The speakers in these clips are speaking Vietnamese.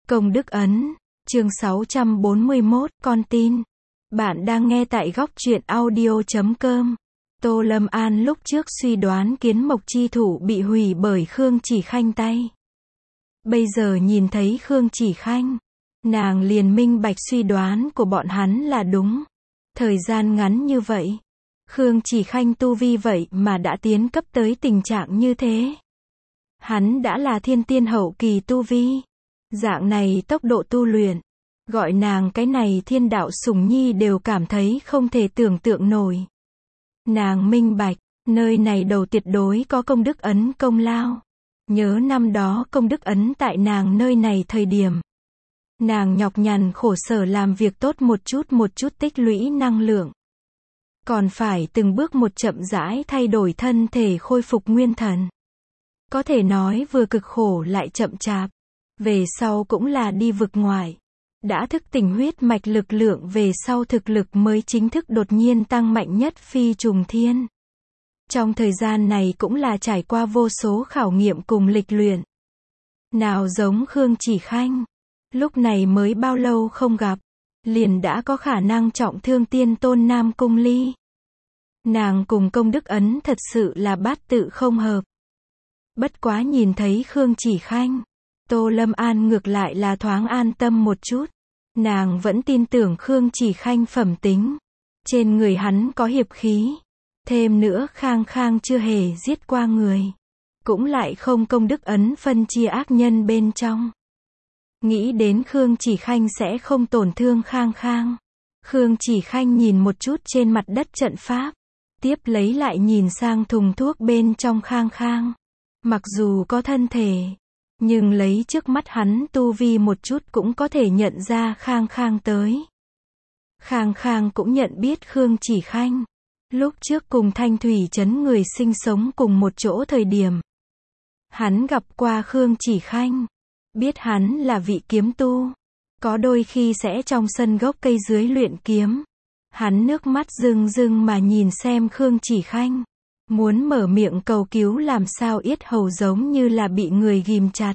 Công đức ấn, chương 641, con tin. Bạn đang nghe tại góc truyện audio.com. Tô Lâm An lúc trước suy đoán kiến mộc chi thủ bị hủy bởi Khương Chỉ Khanh tay. Bây giờ nhìn thấy Khương Chỉ Khanh, nàng liền minh bạch suy đoán của bọn hắn là đúng. Thời gian ngắn như vậy, Khương Chỉ Khanh tu vi vậy mà đã tiến cấp tới tình trạng như thế. Hắn đã là thiên tiên hậu kỳ tu vi. Dạng này tốc độ tu luyện, gọi nàng cái này thiên đạo sủng nhi đều cảm thấy không thể tưởng tượng nổi. Nàng minh bạch, nơi này đầu tuyệt đối có công đức ấn công lao. Nhớ năm đó công đức ấn tại nàng nơi này thời điểm. Nàng nhọc nhằn khổ sở làm việc tốt một chút tích lũy năng lượng. Còn phải từng bước một chậm rãi thay đổi thân thể khôi phục nguyên thần. Có thể nói vừa cực khổ lại chậm chạp. Về sau cũng là đi vực ngoại. Đã thức tỉnh huyết mạch lực lượng về sau thực lực mới chính thức đột nhiên tăng mạnh nhất phi trùng thiên. Trong thời gian này cũng là trải qua vô số khảo nghiệm cùng lịch luyện. Nào giống Khương Chỉ Khanh. Lúc này mới bao lâu không gặp. Liền đã có khả năng trọng thương tiên tôn Nam Cung Ly. Nàng cùng công đức ấn thật sự là bát tự không hợp. Bất quá nhìn thấy Khương Chỉ Khanh. Tô Lâm An ngược lại là thoáng an tâm một chút. Nàng vẫn tin tưởng Khương Chỉ Khanh phẩm tính. Trên người hắn có hiệp khí. Thêm nữa Khang Khang chưa hề giết qua người. Cũng lại không công đức ấn phân chia ác nhân bên trong. Nghĩ đến Khương Chỉ Khanh sẽ không tổn thương Khang Khang. Khương Chỉ Khanh nhìn một chút trên mặt đất trận pháp. Tiếp lấy lại nhìn sang thùng thuốc bên trong Khang Khang. Mặc dù có thân thể. Nhưng lấy trước mắt hắn tu vi một chút cũng có thể nhận ra Khang Khang tới. Khang Khang cũng nhận biết Khương Chỉ Khanh. Lúc trước cùng Thanh Thủy Trấn người sinh sống cùng một chỗ thời điểm. Hắn gặp qua Khương Chỉ Khanh. Biết hắn là vị kiếm tu. Có đôi khi sẽ trong sân gốc cây dưới luyện kiếm. Hắn nước mắt rưng rưng mà nhìn xem Khương Chỉ Khanh. Muốn mở miệng cầu cứu làm sao yết hầu giống như là bị người ghim chặt.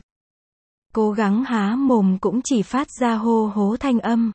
Cố gắng há mồm cũng chỉ phát ra hô hố thanh âm.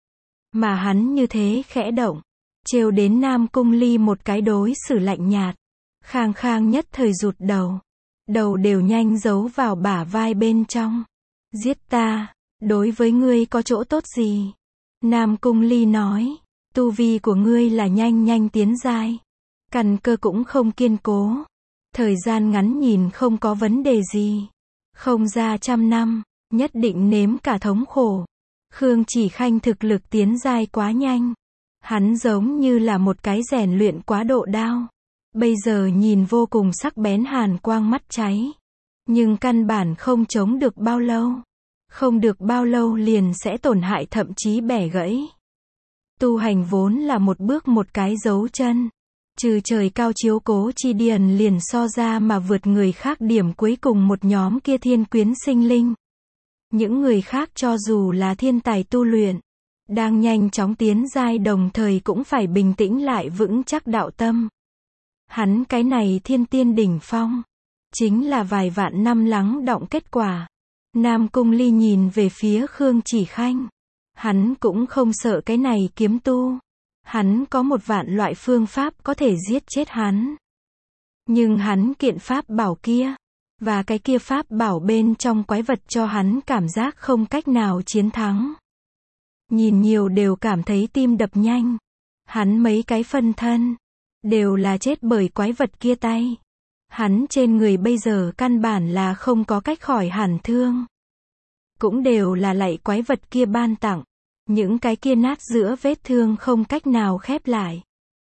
Mà hắn như thế khẽ động. Trêu đến Nam Cung Ly một cái đối xử lạnh nhạt. Khang Khang nhất thời rụt đầu. Đầu đều nhanh giấu vào bả vai bên trong. Giết ta, đối với ngươi có chỗ tốt gì? Nam Cung Ly nói. Tu vi của ngươi là nhanh tiến giai. Căn cơ cũng không kiên cố. Thời gian ngắn nhìn không có vấn đề gì. Không ra 100 năm, nhất định nếm cả thống khổ. Khương Chỉ Khanh thực lực tiến giai quá nhanh. Hắn giống như là một cái rèn luyện quá độ đao. Bây giờ nhìn vô cùng sắc bén hàn quang mắt cháy. Nhưng căn bản không chống được bao lâu. Không được bao lâu liền sẽ tổn hại thậm chí bẻ gãy. Tu hành vốn là một bước một cái dấu chân. Trừ trời cao chiếu cố chi điền liền so ra mà vượt người khác điểm cuối cùng một nhóm kia thiên quyến sinh linh. Những người khác cho dù là thiên tài tu luyện, đang nhanh chóng tiến giai đồng thời cũng phải bình tĩnh lại vững chắc đạo tâm. Hắn cái này thiên tiên đỉnh phong, chính là vài vạn năm lắng đọng kết quả. Nam Cung Ly nhìn về phía Khương Chỉ Khanh. Hắn cũng không sợ cái này kiếm tu. Hắn có 1.000.000 loại phương pháp có thể giết chết hắn. Nhưng hắn kiện pháp bảo kia, và cái kia pháp bảo bên trong quái vật cho hắn cảm giác không cách nào chiến thắng. Nhìn nhiều đều cảm thấy tim đập nhanh. Hắn mấy cái phân thân, đều là chết bởi quái vật kia tay. Hắn trên người bây giờ căn bản là không có cách khỏi hẳn thương. Cũng đều là lạy quái vật kia ban tặng. Những cái kia nát giữa vết thương không cách nào khép lại.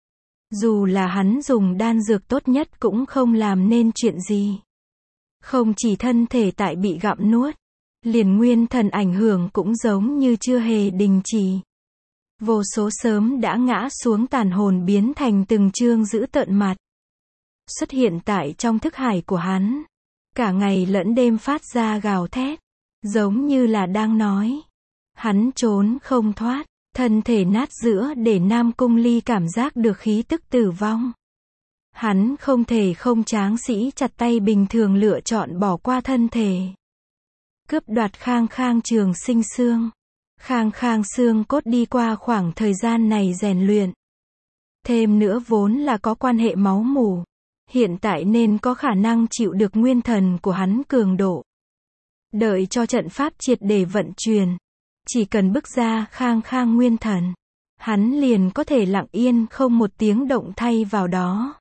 Dù là hắn dùng đan dược tốt nhất cũng không làm nên chuyện gì. Không chỉ thân thể tại bị gặm nuốt, liền nguyên thần ảnh hưởng cũng giống như chưa hề đình chỉ. Vô số sớm đã ngã xuống tàn hồn biến thành từng chương dữ tợn mặt. Xuất hiện tại trong thức hải của hắn. Cả ngày lẫn đêm phát ra gào thét. Giống như là đang nói. Hắn trốn không thoát, thân thể nát giữa để Nam Cung Ly cảm giác được khí tức tử vong. Hắn không thể không tráng sĩ chặt tay bình thường lựa chọn bỏ qua thân thể. cướp đoạt Khang Khang Trường Sinh xương. Khang Khang xương cốt đi qua khoảng thời gian này rèn luyện. Thêm nữa vốn là có quan hệ máu mủ. Hiện tại nên có khả năng chịu được nguyên thần của hắn cường độ. Đợi cho trận pháp triệt để vận chuyển. Chỉ cần bức ra Khang Khang nguyên thần. Hắn liền có thể lặng yên không một tiếng động thay vào đó.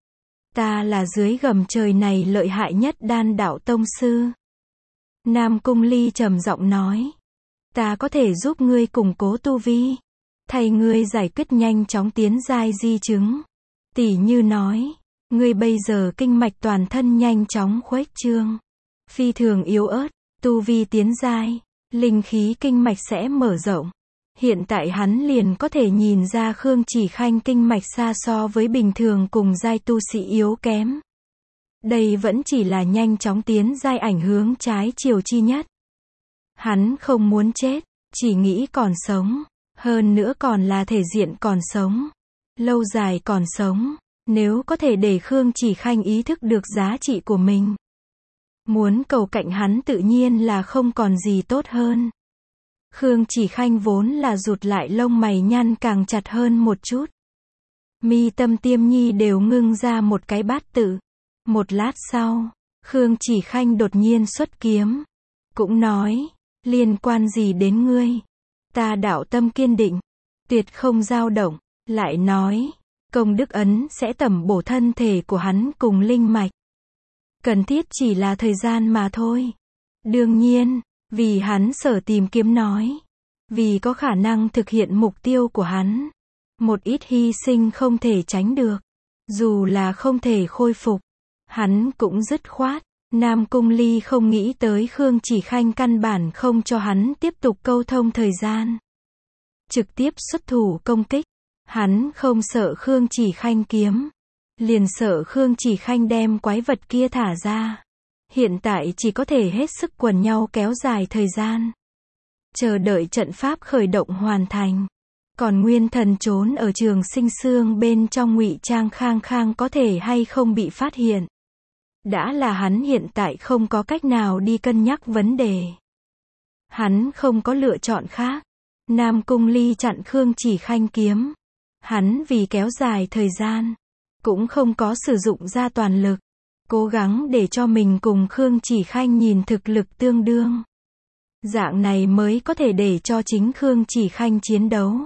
Ta là dưới gầm trời này lợi hại nhất đan đạo tông sư. Nam Cung Ly trầm giọng nói. Ta có thể giúp ngươi củng cố tu vi. Thay ngươi giải quyết nhanh chóng tiến giai di chứng. Tỷ như nói. Ngươi bây giờ kinh mạch toàn thân nhanh chóng khuếch trương. Phi thường yếu ớt. Tu vi tiến giai. Linh khí kinh mạch sẽ mở rộng. Hiện tại hắn liền có thể nhìn ra Khương Chỉ Khanh kinh mạch xa so với bình thường cùng giai tu sĩ yếu kém. Đây vẫn chỉ là nhanh chóng tiến giai ảnh hướng trái chiều chi nhất. Hắn không muốn chết, chỉ nghĩ còn sống. Hơn nữa còn là thể diện còn sống. Lâu dài còn sống. Nếu có thể để Khương Chỉ Khanh ý thức được giá trị của mình. Muốn cầu cạnh hắn tự nhiên là không còn gì tốt hơn. Khương Chỉ Khanh vốn là rụt lại lông mày nhăn càng chặt hơn một chút. Mi tâm Tiêm Nhi đều ngưng ra một cái bát tự. Một lát sau, Khương Chỉ Khanh đột nhiên xuất kiếm. Cũng nói, liên quan gì đến ngươi? Ta đạo tâm kiên định, tuyệt không dao động. Lại nói, công đức ấn sẽ tẩm bổ thân thể của hắn cùng linh mạch. Cần thiết chỉ là thời gian mà thôi. Đương nhiên, vì hắn sở tìm kiếm nói. Vì có khả năng thực hiện mục tiêu của hắn. Một ít hy sinh không thể tránh được. Dù là không thể khôi phục. Hắn cũng dứt khoát. Nam Cung Ly không nghĩ tới Khương Chỉ Khanh căn bản không cho hắn tiếp tục câu thông thời gian. Trực tiếp xuất thủ công kích. Hắn không sợ Khương Chỉ Khanh kiếm. Liền sợ Khương Chỉ Khanh đem quái vật kia thả ra. Hiện tại chỉ có thể hết sức quần nhau kéo dài thời gian. Chờ đợi trận pháp khởi động hoàn thành. Còn nguyên thần trốn ở Trường Sinh xương bên trong ngụy trang Khang Khang có thể hay không bị phát hiện. Đã là hắn hiện tại không có cách nào đi cân nhắc vấn đề. Hắn không có lựa chọn khác. Nam Cung Ly chặn Khương Chỉ Khanh kiếm. Hắn vì kéo dài thời gian. Cũng không có sử dụng ra toàn lực. Cố gắng để cho mình cùng Khương Chỉ Khanh nhìn thực lực tương đương. Dạng này mới có thể để cho chính Khương Chỉ Khanh chiến đấu.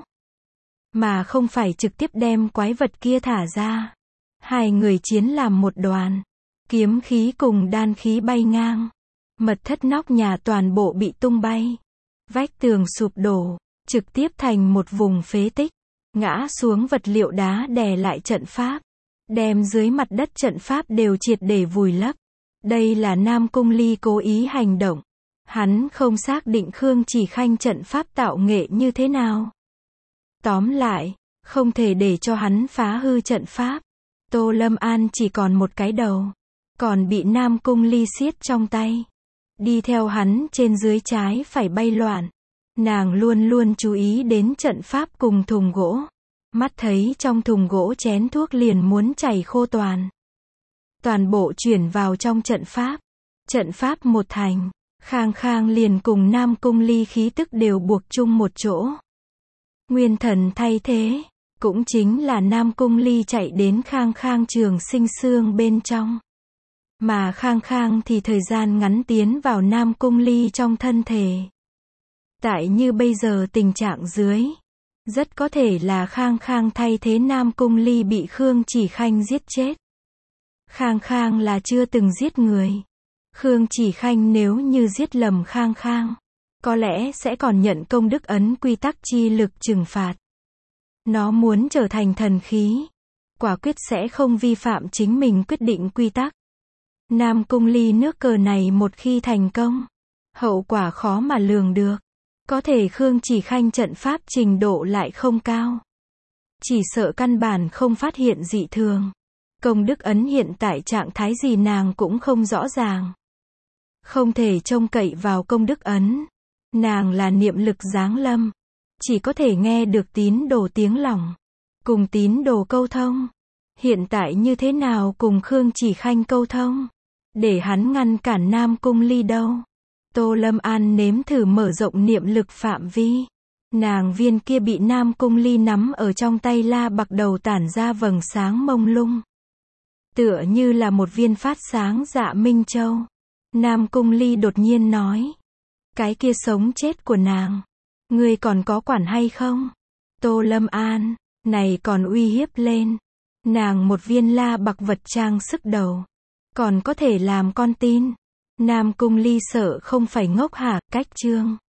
Mà không phải trực tiếp đem quái vật kia thả ra. Hai người chiến làm một đoàn. Kiếm khí cùng đan khí bay ngang. Mật thất nóc nhà toàn bộ bị tung bay. Vách tường sụp đổ. Trực tiếp thành một vùng phế tích. Ngã xuống vật liệu đá đè lại trận pháp. Đem dưới mặt đất trận pháp đều triệt để vùi lấp. Đây là Nam Cung Ly cố ý hành động. Hắn không xác định Khương Chỉ Khanh trận pháp tạo nghệ như thế nào. Tóm lại, không thể để cho hắn phá hư trận pháp. Tô Lâm An chỉ còn một cái đầu. Còn bị Nam Cung Ly siết trong tay. Đi theo hắn trên dưới trái phải bay loạn. Nàng luôn luôn chú ý đến trận pháp cùng thùng gỗ. Mắt thấy trong thùng gỗ chén thuốc liền muốn chảy khô toàn. Toàn bộ chuyển vào trong trận pháp. Trận pháp một thành. Khang Khang liền cùng Nam Cung Ly khí tức đều buộc chung một chỗ. Nguyên thần thay thế. Cũng chính là Nam Cung Ly chạy đến Khang Khang Trường Sinh xương bên trong. Mà Khang Khang thì thời gian ngắn tiến vào Nam Cung Ly trong thân thể. Tại như bây giờ tình trạng dưới. Rất có thể là Khang Khang thay thế Nam Cung Ly bị Khương Chỉ Khanh giết chết. Khang Khang là chưa từng giết người. Khương Chỉ Khanh nếu như giết lầm Khang Khang, có lẽ sẽ còn nhận công đức ấn quy tắc chi lực trừng phạt. Nó muốn trở thành thần khí. Quả quyết sẽ không vi phạm chính mình quyết định quy tắc. Nam Cung Ly nước cờ này một khi thành công, hậu quả khó mà lường được. Có thể Khương Chỉ Khanh trận pháp trình độ lại không cao. Chỉ sợ căn bản không phát hiện dị thường. Công đức ấn hiện tại trạng thái gì nàng cũng không rõ ràng. Không thể trông cậy vào công đức ấn. Nàng là niệm lực giáng lâm. Chỉ có thể nghe được tín đồ tiếng lòng. Cùng tín đồ câu thông. Hiện tại như thế nào cùng Khương Chỉ Khanh câu thông? Để hắn ngăn cản Nam Cung Ly đâu? Tô Lâm An nếm thử mở rộng niệm lực phạm vi. Nàng viên kia bị Nam Cung Ly nắm ở trong tay la bạc đầu tản ra vầng sáng mông lung. Tựa như là một viên phát sáng dạ Minh Châu. Nam Cung Ly đột nhiên nói. Cái kia sống chết của nàng. Ngươi còn có quản hay không? Tô Lâm An, này còn uy hiếp lên. Nàng một viên la bạc vật trang sức đầu. Còn có thể làm con tin. Nam Cung Ly sợ không phải ngốc hả, cách chương.